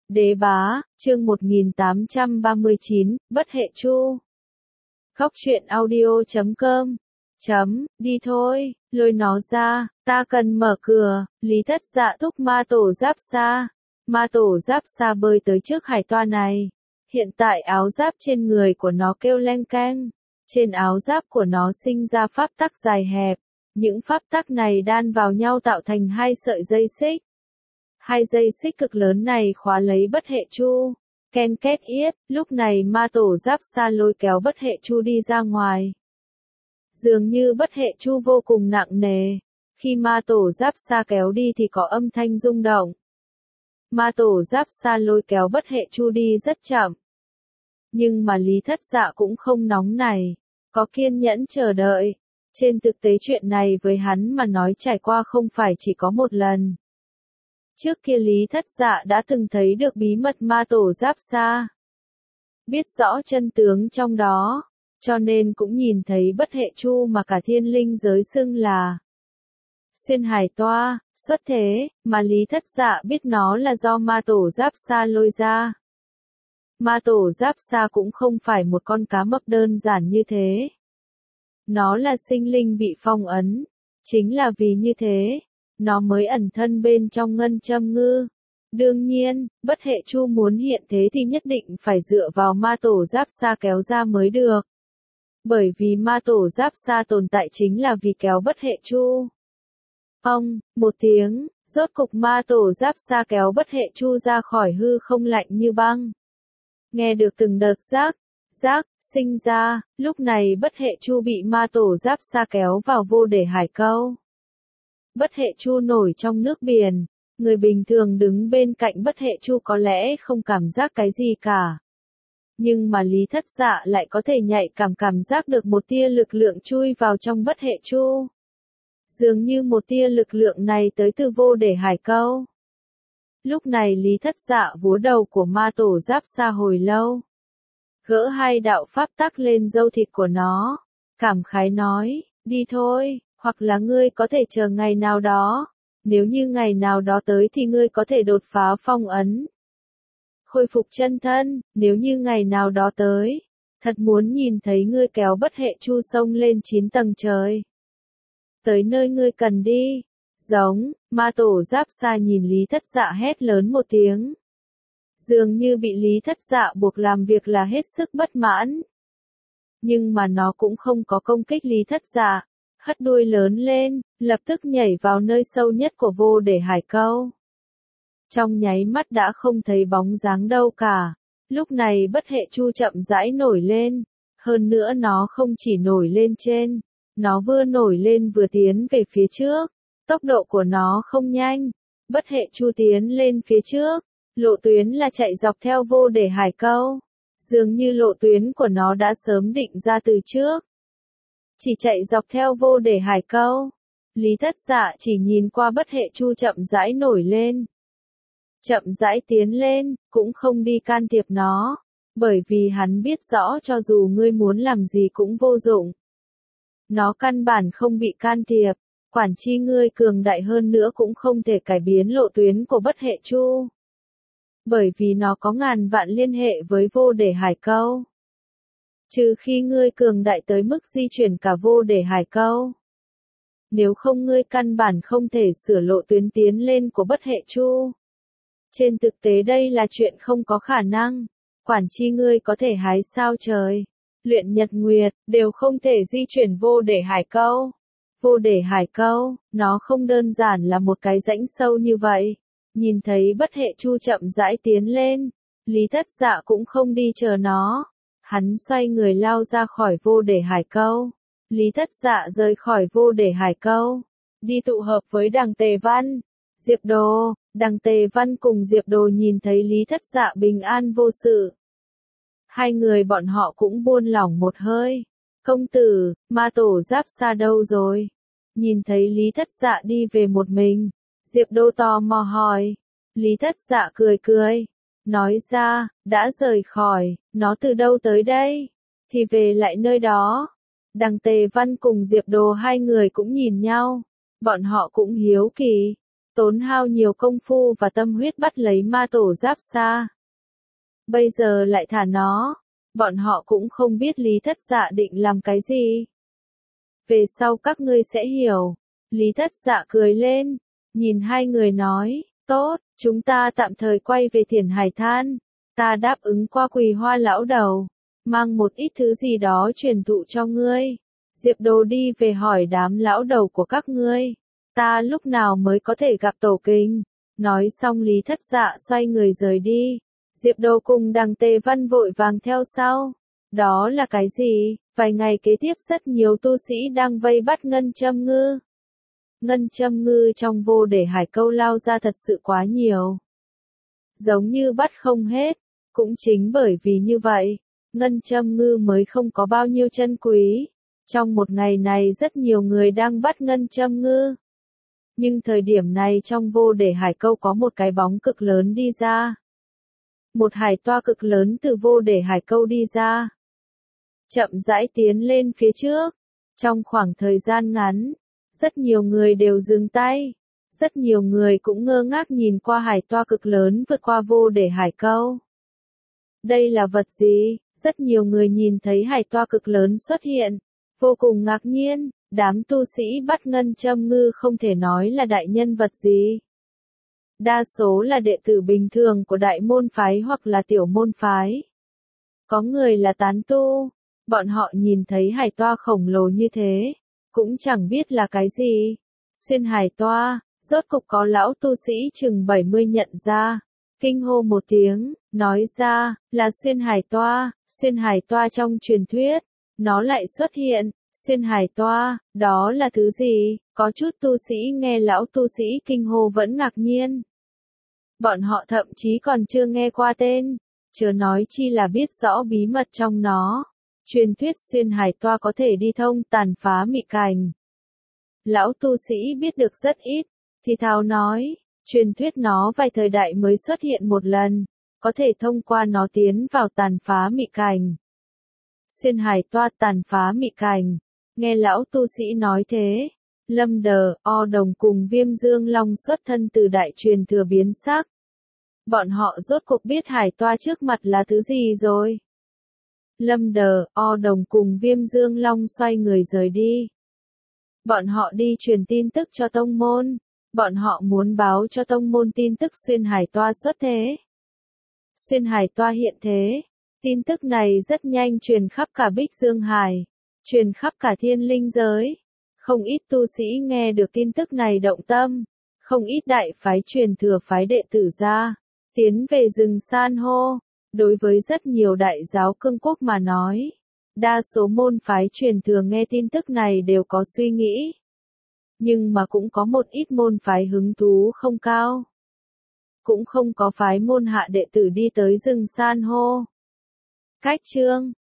Đế bá, chương 1839, bất hệ chu. Khóc chuyện audio.com. Đi thôi, lôi nó ra, ta cần mở cửa. Lý Thất Dạ thúc ma tổ giáp xa. Ma tổ giáp xa bơi tới trước hải toa này. Hiện tại áo giáp trên người của nó kêu leng keng. Trên áo giáp của nó sinh ra pháp tắc dài hẹp. Những pháp tắc này đan vào nhau tạo thành hai sợi dây xích. Hai dây xích cực lớn này khóa lấy bất hệ chu. Ken két yết, lúc này ma tổ giáp xa lôi kéo bất hệ chu đi ra ngoài. Dường như bất hệ chu vô cùng nặng nề. Khi ma tổ giáp xa kéo đi thì có âm thanh rung động. Ma tổ giáp xa lôi kéo bất hệ chu đi rất chậm. Nhưng mà Lý Thất Dạ cũng không nóng này. Có kiên nhẫn chờ đợi. Trên thực tế chuyện này với hắn mà nói trải qua không phải chỉ có một lần. Trước kia Lý Thất Dạ đã từng thấy được bí mật ma tổ giáp xa. Biết rõ chân tướng trong đó, cho nên cũng nhìn thấy bất hệ chu mà cả thiên linh giới xưng là xuyên hải toa, xuất thế, mà Lý Thất Dạ biết nó là do ma tổ giáp xa lôi ra. Ma tổ giáp xa cũng không phải một con cá mập đơn giản như thế. Nó là sinh linh bị phong ấn, chính là vì như thế. Nó mới ẩn thân bên trong ngân châm ngư. Đương nhiên, bất hệ chu muốn hiện thế thì nhất định phải dựa vào ma tổ giáp xa kéo ra mới được. Bởi vì ma tổ giáp xa tồn tại chính là vì kéo bất hệ chu. Một tiếng, rốt cục ma tổ giáp xa kéo bất hệ chu ra khỏi hư không lạnh như băng. Nghe được từng đợt rác, sinh ra, lúc này bất hệ chu bị ma tổ giáp xa kéo vào vô để hải câu. Bất hệ chu nổi trong nước biển, người bình thường đứng bên cạnh bất hệ chu có lẽ không cảm giác cái gì cả. Nhưng mà Lý Thất Dạ lại có thể nhạy cảm giác được một tia lực lượng chui vào trong bất hệ chu. Dường như một tia lực lượng này tới từ vô để hải câu. Lúc này Lý Thất Dạ vúa đầu của ma tổ giáp xa hồi lâu. Gỡ hai đạo pháp tắc lên râu thịt của nó. Cảm khái nói, đi thôi. Hoặc là ngươi có thể chờ ngày nào đó, nếu như ngày nào đó tới thì ngươi có thể đột phá phong ấn. Khôi phục chân thân, nếu như ngày nào đó tới, thật muốn nhìn thấy ngươi kéo bất hệ chu sông lên 9 tầng trời. Tới nơi ngươi cần đi, ma tổ giáp xa nhìn Lý Thất Dạ hét lớn một tiếng. Dường như bị Lý Thất Dạ buộc làm việc là hết sức bất mãn. Nhưng mà nó cũng không có công kích Lý Thất Dạ. Hất đuôi lớn lên, lập tức nhảy vào nơi sâu nhất của vô để hải câu. Trong nháy mắt đã không thấy bóng dáng đâu cả. Lúc này bất hệ chu chậm rãi nổi lên. Hơn nữa nó không chỉ nổi lên trên. Nó vừa nổi lên vừa tiến về phía trước. Tốc độ của nó không nhanh. Bất hệ chu tiến lên phía trước. Lộ tuyến là chạy dọc theo vô để hải câu. Dường như lộ tuyến của nó đã sớm định ra từ trước. Chỉ chạy dọc theo vô để hải câu. Lý Thất Dạ chỉ nhìn qua bất hệ chu chậm rãi nổi lên. Chậm rãi tiến lên, cũng không đi can thiệp nó. Bởi vì hắn biết rõ cho dù ngươi muốn làm gì cũng vô dụng. Nó căn bản không bị can thiệp. Quản chi ngươi cường đại hơn nữa cũng không thể cải biến lộ tuyến của bất hệ chu. Bởi vì nó có ngàn vạn liên hệ với vô để hải câu. Trừ khi ngươi cường đại tới mức di chuyển cả vô để hải câu. Nếu không ngươi căn bản không thể sửa lộ tuyến tiến lên của bất hệ chu. Trên thực tế đây là chuyện không có khả năng. Quản chi ngươi có thể hái sao trời, luyện nhật nguyệt, đều không thể di chuyển vô để hải câu. Vô để hải câu, nó không đơn giản là một cái rãnh sâu như vậy. Nhìn thấy bất hệ chu chậm rãi tiến lên, Lý Thất Dạ cũng không đi chờ nó. Hắn xoay người lao ra khỏi vô để hải câu. Lý Thất Dạ rời khỏi vô để hải câu. Đi tụ hợp với Đằng Tề Văn. Diệp Đồ. Đằng Tề Văn cùng Diệp Đồ nhìn thấy Lý Thất Dạ bình an vô sự. Hai người bọn họ cũng buông lỏng một hơi. Công tử, ma tổ giáp xa đâu rồi? Nhìn thấy Lý Thất Dạ đi về một mình. Diệp Đồ tò mò hỏi. Lý Thất Dạ cười. Nói ra, đã rời khỏi, nó từ đâu tới đây? Thì về lại nơi đó. Đằng Tề Văn cùng Diệp Đồ hai người cũng nhìn nhau. Bọn họ cũng hiếu kỳ. tốn hao nhiều công phu và tâm huyết bắt lấy ma tổ Giáp Sa. Bây giờ lại thả nó, bọn họ cũng không biết Lý Thất Dạ định làm cái gì. Về sau các ngươi sẽ hiểu. Lý Thất Dạ cười lên, nhìn hai người nói, tốt, chúng ta tạm thời quay về Thiền Hải Than. Ta đáp ứng qua Quỳ Hoa lão đầu, mang một ít thứ gì đó truyền thụ cho ngươi. Diệp Đồ đi về hỏi đám lão đầu của các ngươi, ta lúc nào mới có thể gặp Tổ Kình. Nói xong Lý Thất Dạ xoay người rời đi. Diệp Đồ cùng Đằng Tề Văn vội vàng theo sau. Đó là cái gì? Vài ngày kế tiếp rất nhiều tu sĩ đang vây bắt Ngân Châm Ngư. Ngân Châm Ngư trong Vô Để Hải Câu lao ra thật sự quá nhiều. Giống như bắt không hết. Cũng chính bởi vì như vậy, Ngân Châm Ngư mới không có bao nhiêu chân quý. Trong một ngày này rất nhiều người đang bắt Ngân Châm Ngư. Nhưng thời điểm này trong Vô Để Hải Câu có một cái bóng cực lớn đi ra. Một hải toa cực lớn từ Vô Để Hải Câu đi ra. Chậm rãi tiến lên phía trước. Trong khoảng thời gian ngắn, rất nhiều người đều dừng tay. Rất nhiều người cũng ngơ ngác nhìn qua hải toa cực lớn vượt qua Vô Để Hải Câu. Đây là vật gì? Rất nhiều người nhìn thấy hải toa cực lớn xuất hiện. Vô cùng ngạc nhiên, đám tu sĩ bắt Ngân Châm Ngư không thể nói là đại nhân vật gì. Đa số là đệ tử bình thường của đại môn phái hoặc là tiểu môn phái. Có người là tán tu, bọn họ nhìn thấy hải toa khổng lồ như thế, cũng chẳng biết là cái gì. Xuyên hải toa, rốt cục có lão tu sĩ chừng 70 nhận ra, kinh hô một tiếng, nói ra, là xuyên hải toa trong truyền thuyết, nó lại xuất hiện. Xuyên hải toa, đó là thứ gì? Có chút tu sĩ nghe lão tu sĩ kinh hô vẫn ngạc nhiên. Bọn họ thậm chí còn chưa nghe qua tên, chớ nói chi là biết rõ bí mật trong nó. Truyền thuyết xuyên hải toa có thể đi thông tàn phá mị cảnh. Lão tu sĩ biết được rất ít, thì thào nói, truyền thuyết nó vài thời đại mới xuất hiện một lần, có thể thông qua nó tiến vào tàn phá mị cảnh. Xuyên hải toa tàn phá mị cảnh, nghe lão tu sĩ nói thế, Lâm Đờ, O Đồng cùng Viêm Dương Long xuất thân từ đại truyền thừa biến sắc. Bọn họ rốt cuộc biết hải toa trước mặt là thứ gì rồi. Lâm Đờ, O Đồng cùng Viêm Dương Long xoay người rời đi. Bọn họ đi truyền tin tức cho tông môn, bọn họ muốn báo cho tông môn tin tức xuyên hải toa xuất thế. Xuyên hải toa hiện thế. Tin tức này rất nhanh truyền khắp cả Bích Dương Hải, truyền khắp cả Thiên Linh giới. Không ít tu sĩ nghe được tin tức này động tâm, không ít đại phái truyền thừa phái đệ tử ra, tiến về rừng san hô. Đối với rất nhiều đại giáo cương quốc mà nói, đa số môn phái truyền thừa nghe tin tức này đều có suy nghĩ. Nhưng mà cũng có một ít môn phái hứng thú không cao. Cũng không có phái môn hạ đệ tử đi tới rừng san hô. Cách chương